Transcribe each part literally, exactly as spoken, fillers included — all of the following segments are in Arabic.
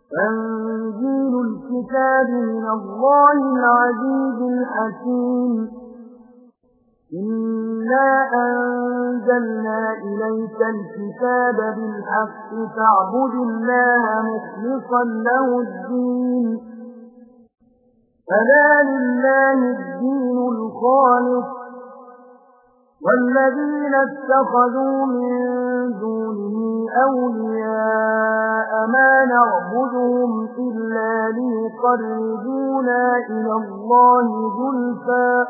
تنزيل الكتاب من الله العزيز الحكيم إنا أنزلنا إليك الكتاب بالحق فاعبد الله مخلصا له الدين ألا لله الدين الخالص والذين اتخذوا من دونه أولياء ما نعبدهم إلا ليقربونا إلى الله زلفى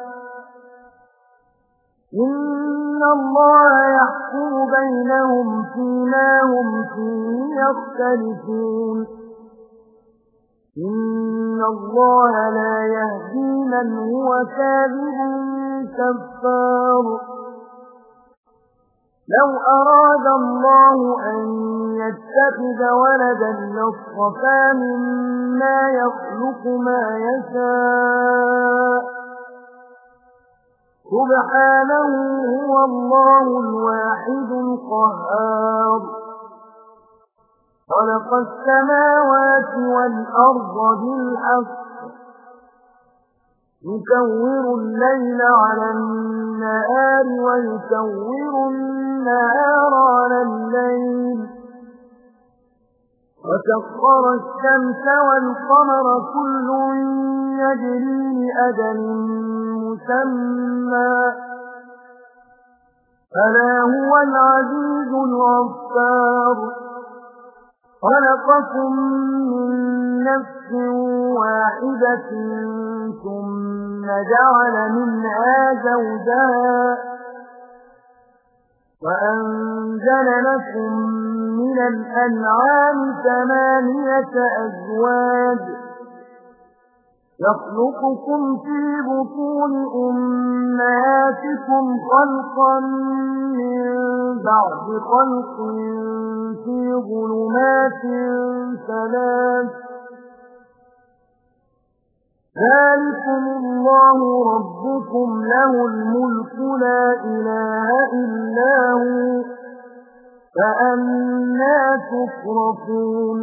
إن الله يحكم بينهم فيما هم فيه يختلفون إن الله لا يهدي من هو كاذب كفار لو أراد الله أن يتخذ ولدا لاصطفى مما يخلق ما يشاء سبحانه هو الله الواحد القهار خلق السماوات والأرض بالحق يكور الليل على النهار ويكور النهار على الليل وسخر الشمس والقمر كل يجري لأجل مسمى ألا هو العزيز الغفار خلقكم من نفس واحدة ثم جعل منها زوجها وأنزل لكم من الأنعام ثمانية أزواج يخلقكم في بطون أمهاتكم خلقا من بعد خلق في ظلمات ثلاث ذلكم الله ربكم له الملك لا إله إلا هو فأنى تصرفون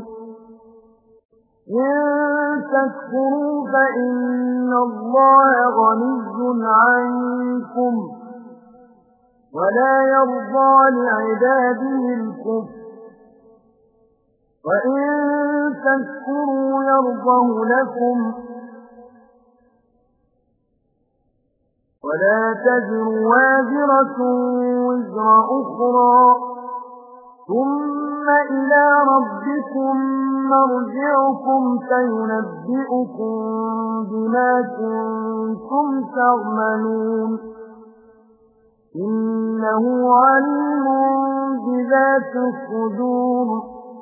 إن تكفروا فإن الله غني عنكم ولا يرضى لعباده الكفر وإن تكفروا يرضه لكم ولا تزر وازرة وزر أخرى ثم إلى ربكم مرجعكم فينبئكم بما كنتم تعملون إنه عليم بذات الصدور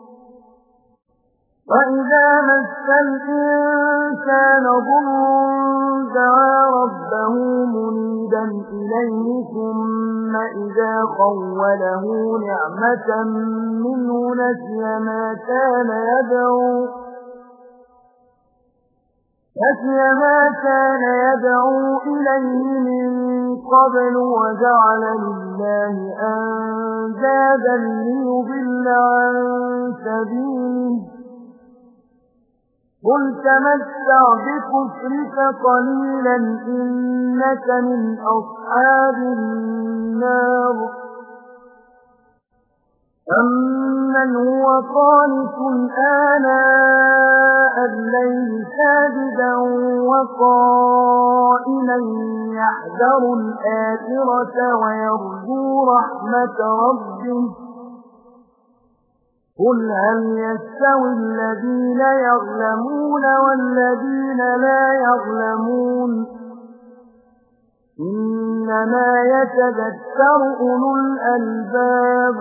وإذا مس الإنسان ضر دعا ربه منيبا إليه ثم إذا خوله نعمة منه نسي ما كان يدعو نسي ما كان يدعو إليه من قبل وجعل لله أندادا ليضل عن سبيله قل تمتع بكفرك قليلا إنك من أصحاب النار أمن هو قانت آناء الليل ساجدا وقائما يحذر الآخرة ويرجو رحمة ربه قل هل يستوي الذين يعلمون والذين لا يعلمون إنما يتذكر أولو الألباب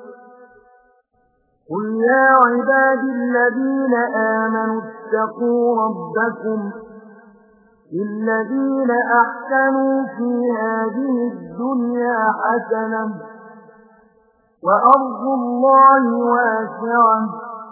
قل يا عبادي الذين آمنوا اتقوا ربكم للذين أحسنوا في هذه الدنيا حسنة وأرض الله واسعة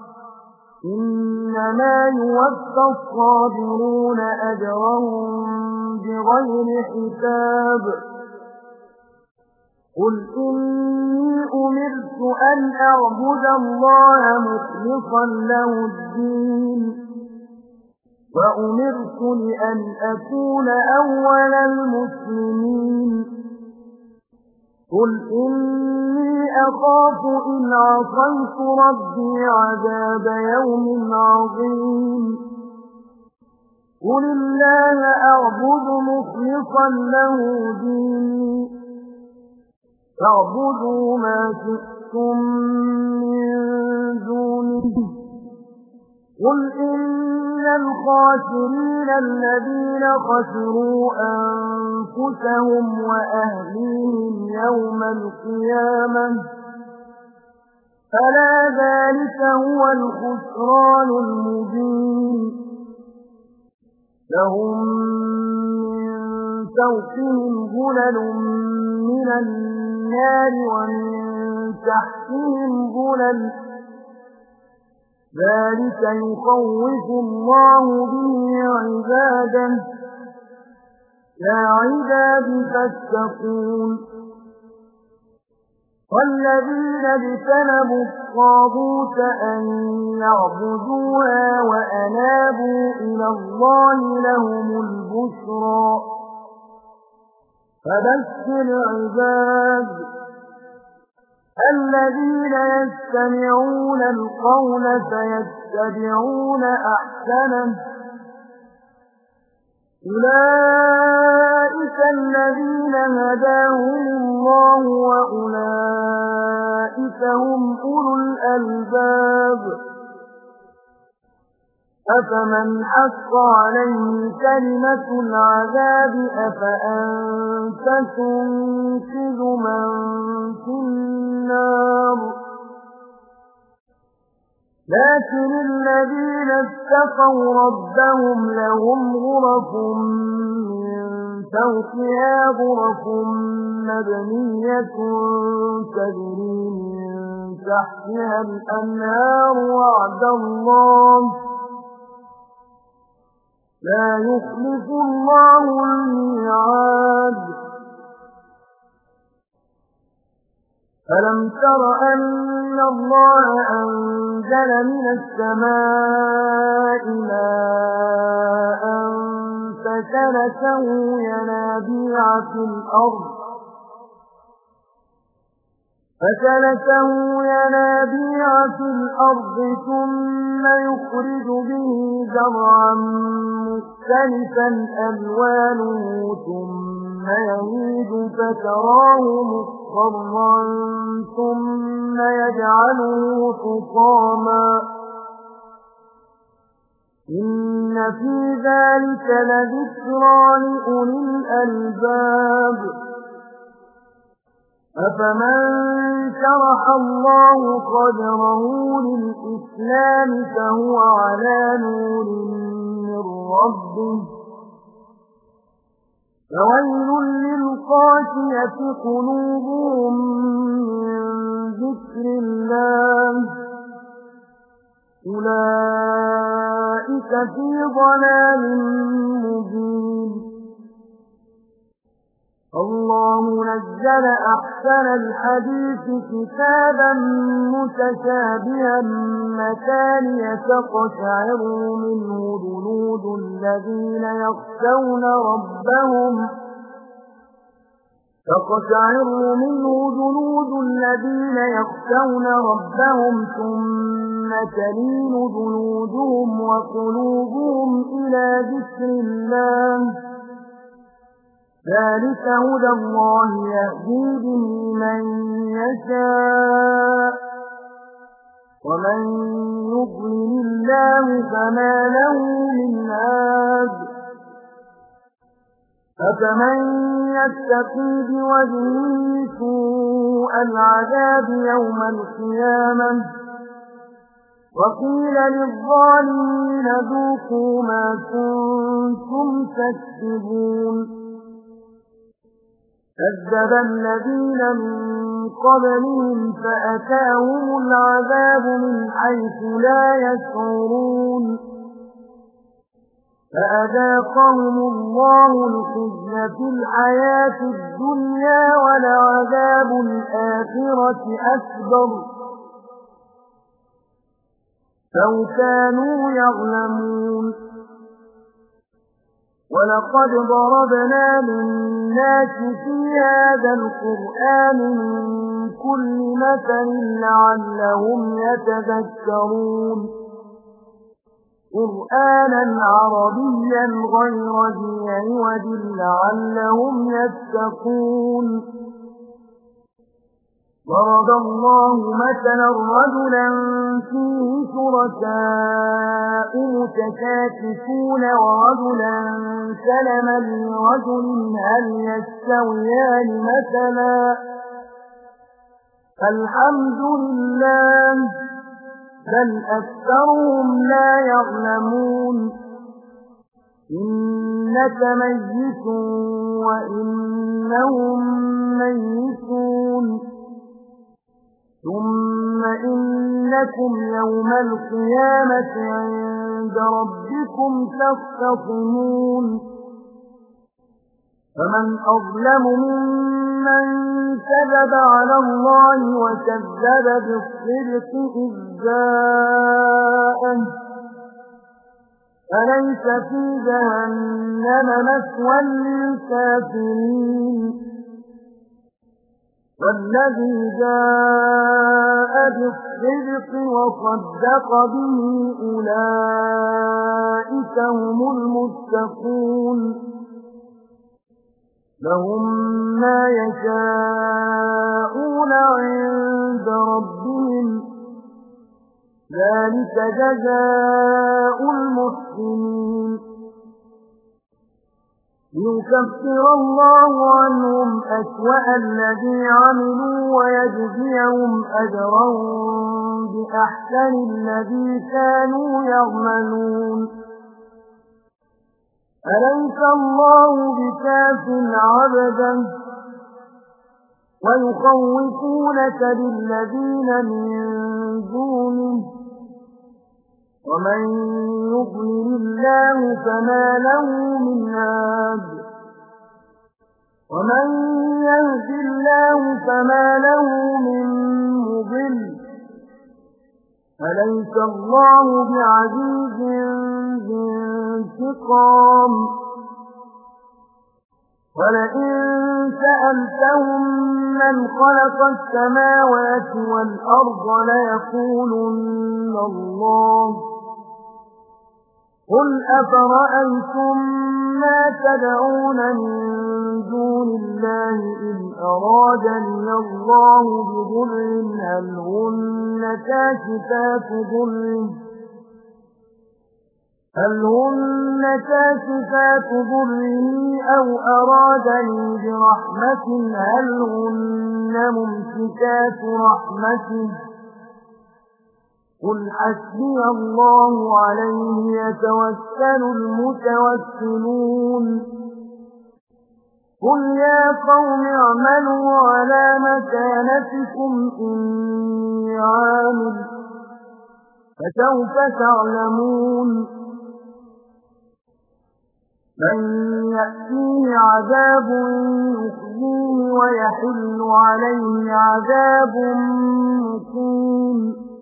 إنما يوفى الصابرون أجرهم بغير حساب قل إني أمرت أن أعبد الله مخلصا له الدين وأمرت لأن أكون أول المسلمين قل إني أخاف إن عصيت ربي عذاب يوم عظيم قل الله أعبد مخلصا له ديني فاعبدوا ما شئتم من دونه قل إن الخاسرين الذين خسروا أنفسهم وأهليهم يوم القيامة ألا ذلك هو الخسران المبين لهم من فوقهم ظلل من النار ومن تحتهم ظلل ذلك يخوف الله به عباده يا عباد فاتقون والذين اجتنبوا الطاغوت أن يعبدوها وأنابوا إلى الله لهم البشرى فبشر عباد الذين يستمعون القول فيتبعون أحسنه أولئك الذين هداهم الله وأولئك هم أولو الألباب أفمن حق عليه كلمة العذاب أفأنت تنقذ من في النار لكن الذين اتقوا ربهم لهم غرف من فوقها غرف مبنية تجري من تحتها الأنهار وعد الله لا يخلف الله الميعاد ألم تر أن الله أنزل من السماء ماء فسلكه ينابيع في الأرض فسلكه ينابيع في الأرض ثم يخرج به زرعا مختلفا ألوانه ثم يهيج فتراه مصفرا ثم يجعله حطاما إن في ذلك لذكرى لأولي الألباب أفمن شرح الله صدره للإسلام فهو على نور من ربه فويل للقاسية قلوبهم من ذكر الله أولئك في ضلال مبين الله نزل أحسن الحديث كتابا متشابها مثانية تقشعر منه جلود الذين يخشون ربهم تقشعر منه جلود الذين يخشون ربهم ثم تلين جلودهم وقلوبهم إلى ذكر الله ذلك هدى الله يهدي به من يشاء ومن يضلل الله فما له من هاد أفمن يتقي بوجهه سوء العذاب يوم القيامة وقيل للظالمين ذوقوا ما كنتم تكسبون كذب الذين من قبلهم فأتاهم العذاب من حيث لا يشعرون فأذاقهم الله الخزي في الحياة الدنيا ولعذاب الآخرة أكبر لو كانوا يعلمون ولقد ضربنا للناس في هذا القرآن من كل مثل لعلهم يتذكرون قرآنا عربيا غير ذي عوج لعلهم يتقون ضرب الله مثلا رجلا فيه شركاء متشاكسون ورجلا سلما لرجل هل يستويان مثلا الحمد لله بل أكثرهم لا يعلمون إنك ميت وإنهم ميتون ثم إنكم يوم القيامة عند ربكم تختصمون فمن أظلم ممن كذب على الله وكذب بالصدق إذ جاءه أليس في جهنم مثوى للكافرين والذي جاء بالصدق وصدق به أولئك هم المتقون لهم ما يشاءون عند ربهم ذلك جزاء المحسنين ليكفر الله عنهم أسوأ الذي عملوا ويجزيهم أجرا بأحسن الذي كانوا يعملون أليس الله بكاف عبدا ويخوفونك بالذين من دونه ومن يضلل الله فما له من هاد ومن يهد الله فما له من مضل أليس الله بعزيز ذي انتقام ولئن سألتهم من خلق السماوات والأرض ليقولن الله قل أفرأيتم ما تدعون من دون الله إن أرادني الله بضر هل هن كاشفات ضره هل هن كاشفات ضره أو أرادني برحمة هل هن ممسكات رحمته قل حسبي الله عليه يتوكل المتوكلون قل يا قوم اعملوا على مكانتكم إني عامل فسوف تعلمون من يأتيه عذاب يخزيه ويحل عليه عذاب مقيم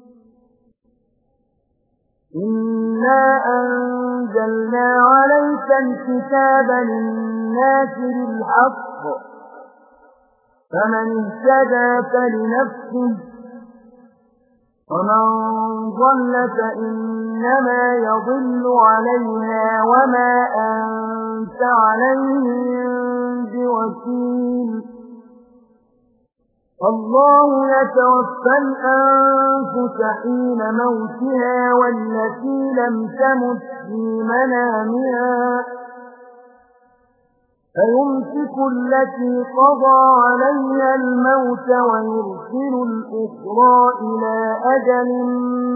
إنا أنزلنا عليك الكتاب للناس بالحق فمن اهتدى فلنفسه ومن ضل فإنما يضل عليها وما أنت عليهم بوكيل الله يتوفى الأنفس حين موتها والتي لم تمت في منامها فيمسك التي قضى عليها الموت ويرسل الأخرى إلى أجل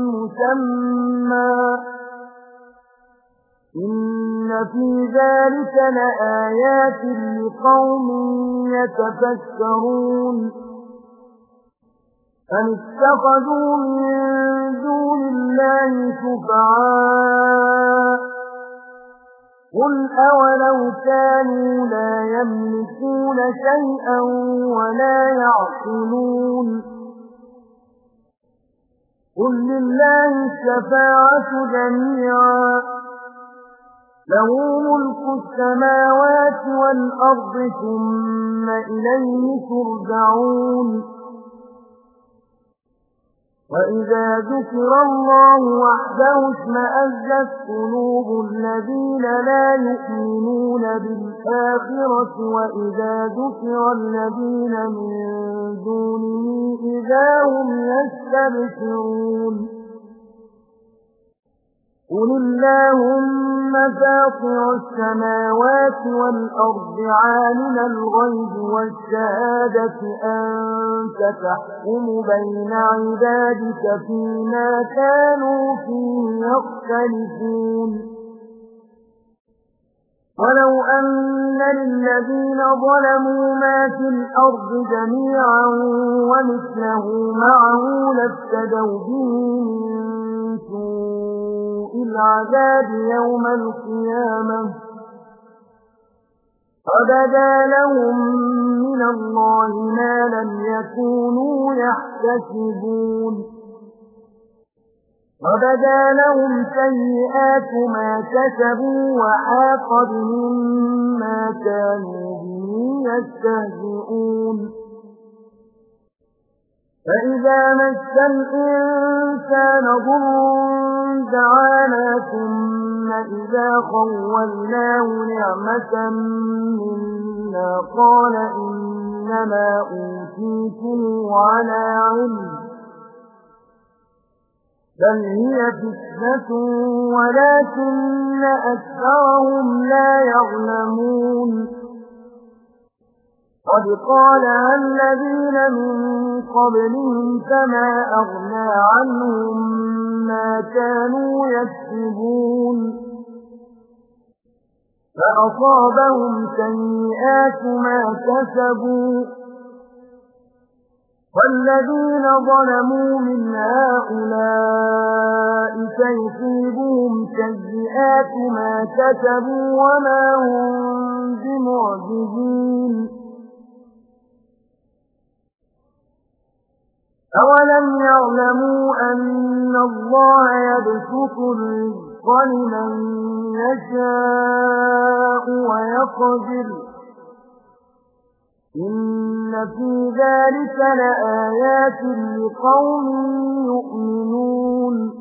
مسمى إن في ذلك لآيات لقوم يتفكرون أم اتخذوا من دون الله شفعاء قل أولو كانوا لا يملكون شيئا ولا يعقلون قل لله الشفاعة جميعا له ملك السماوات والأرض ثم إليه ترجعون وإذا ذكر الله وحده اشمأزت قلوب الذين لا يؤمنون بالآخرة وإذا ذكر الذين من دونه إذا هم يستبشرون قل اللهم فاطر السماوات والأرض عالم الغيب والشهادة أنت تحكم بين عبادك فيما كانوا فيه يختلفون ولو أن للذين ظلموا ما في الأرض جميعا ومثله معه لافتدوا به من سوء العذاب يوم القيامة وبدا لهم من الله ما لم يكونوا يحتسبون وبدا لهم سيئات ما كسبوا وحاق بهم ما كانوا به يستهزئون فإذا مس الإنسان ضر دعانا ثم إذا خولناه نعمة منا قال إنما أوتيته على علم بل هي فتنة ولكن أكثرهم لا يعلمون قد قالها الذين من قبلهم فما أغنى عنهم ما كانوا يكسبون فأصابهم سيئات ما كسبوا والذين ظلموا من هؤلاء سيصيبهم سيئات ما كسبوا وما هم بمعجزين أولم يعلموا أن الله يبسط الرزق لمن يشاء ويقدر إن في ذلك لآيات لقوم يؤمنون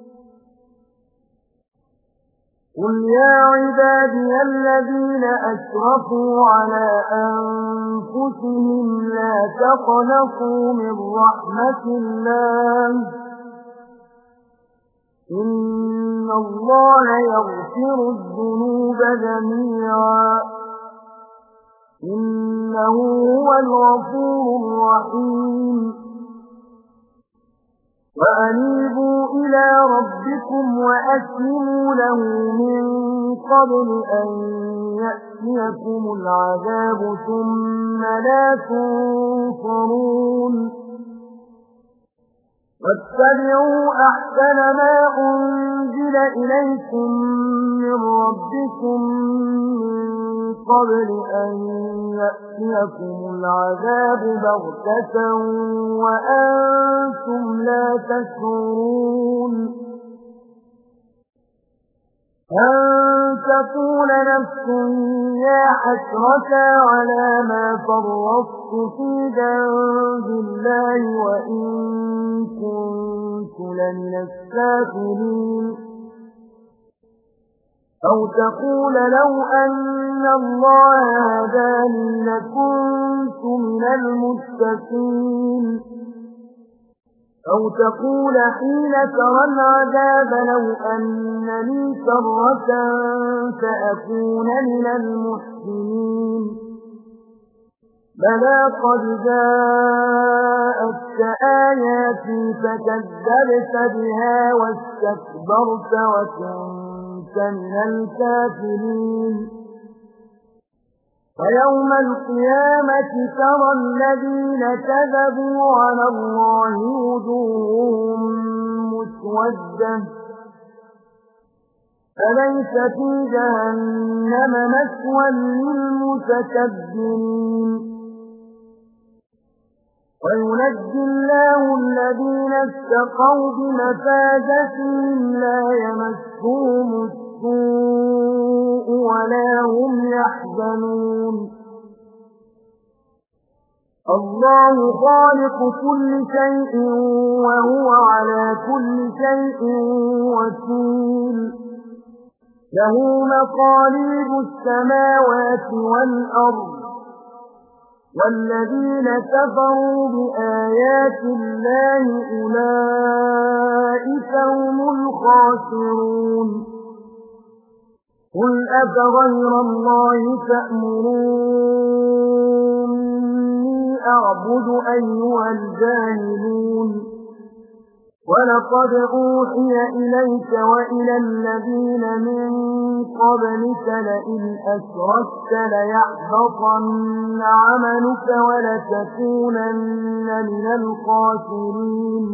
قل يا عبادي الذين أسرفوا على أنفسهم لا تقنطوا من رحمة الله إن الله يغفر الذنوب جميعا إنه هو الغفور الرحيم وأنيبوا إلى ربكم وأسلموا له من قبل أن يأتيكم العذاب ثم لا تنصرون واتبعوا أحسن ما أنزل إليكم من ربكم من قبل أن يأتيكم العذاب بغتة وأنتم لا تشعرون أن تقول نفس يا حسرة على ما فرطت في جنب الله وإن كنت لمن الساخرين أو تقول لو أن الله هداني لكنت من المتقين أو تقول حين ترى العذاب لو أن لي كرة فأكون من المحسنين بلى قد جاءتك آياتي فكذبت بها واستكبرت وكنت من الكافرين ويوم القيامة ترى الذين كذبوا على الله وجوههم مسودة أليس في جهنم مثوى للمتكبرين وينجي الله الذين اتقوا بمفازتهم لا يمسهم السوء ولا هم يحزنون الله خالق كل شيء وهو على كل شيء وكيل له مقاليد السماوات والأرض والذين كفروا بآيات الله أولئك هم الخاسرون قل أفغير الله تأمروني أعبد أيها الجاهلون ولقد أوحي إليك وإلى الذين من قبلك لئن أشركت ليحبطن عملك ولتكونن من الخاسرين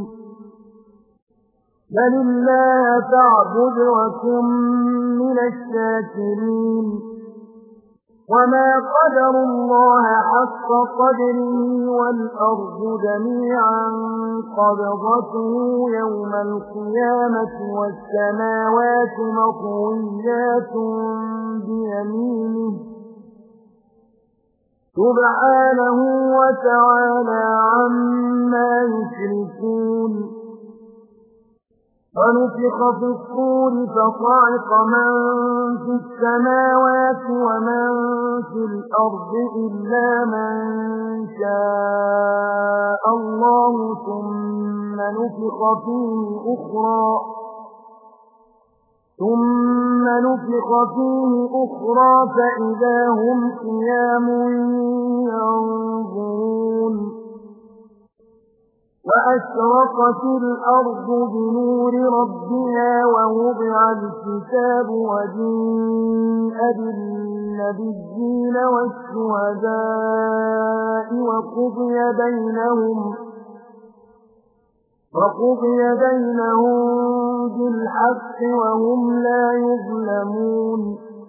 بل الله فاعبد وكن من الشاكرين وما قدر الله حق قدره والأرض جميعا قبضته يوم القيامة والسماوات مطويات بيمينه سبحانه وتعالى عما يشركون ونفخ في الصور فصعق من في السماوات ومن في الأرض إلا من شاء الله ثم نفخ فيه أخرى ثم نفخ فيه أخرى فإذا هم قيام ينظرون وأشرقت الأرض بنور ربها ووضع الكتاب وجيء بالنبيين والشهداء وقضي بينهم وقضي بينهم بالحق وهم لا يظلمون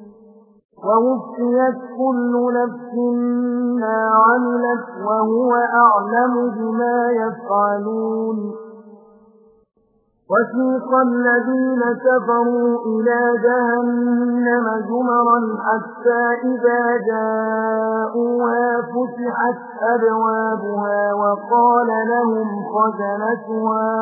ووفيت كل نفس ما عملت وهو أعلم بما يفعلون وسيق الذين كفروا إلى جهنم زمرا حتى إذا جاءوها فتحت أبوابها وقال لهم خزنتها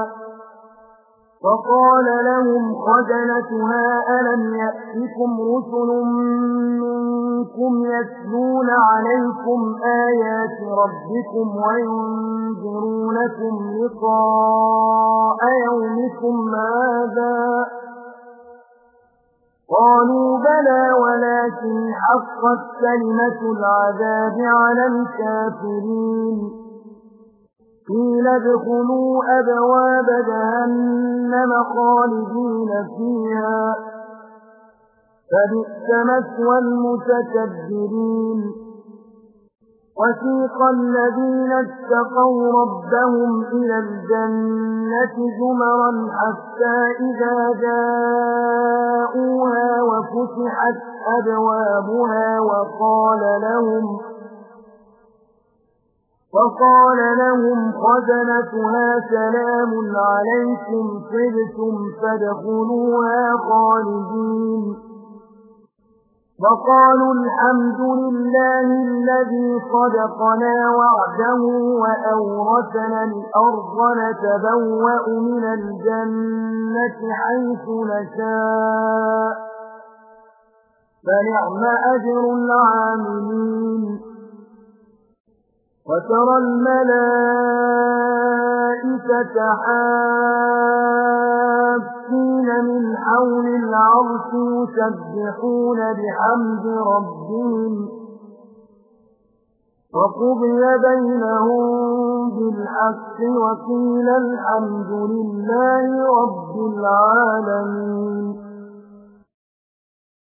وقال لهم خزنتها ألم يأتكم رسل منكم يتلون عليكم آيات ربكم وينذرونكم لقاء يومكم هذا قالوا بلى ولكن حقت كلمة العذاب على الكافرين قيل ادخلوا أبواب جهنم خالدين فيها فبئس مثوى المتكبرين وسيق الذين اتقوا ربهم إلى الجنة زمرا حتى إذا جاءوها وفتحت أبوابها وقال لهم وقال لهم خزنتها سلام عليكم طبتم فادخلوها خالدين وقالوا الحمد لله الذي صدقنا وعده وأورثنا الأرض نتبوأ من الجنة حيث نشاء فنعم أجر العاملين وترى الملائكة حافين من حول العرش يسبحون بحمد ربهم وقضي بينهم بالحق وقيل الحمد لله رب العالمين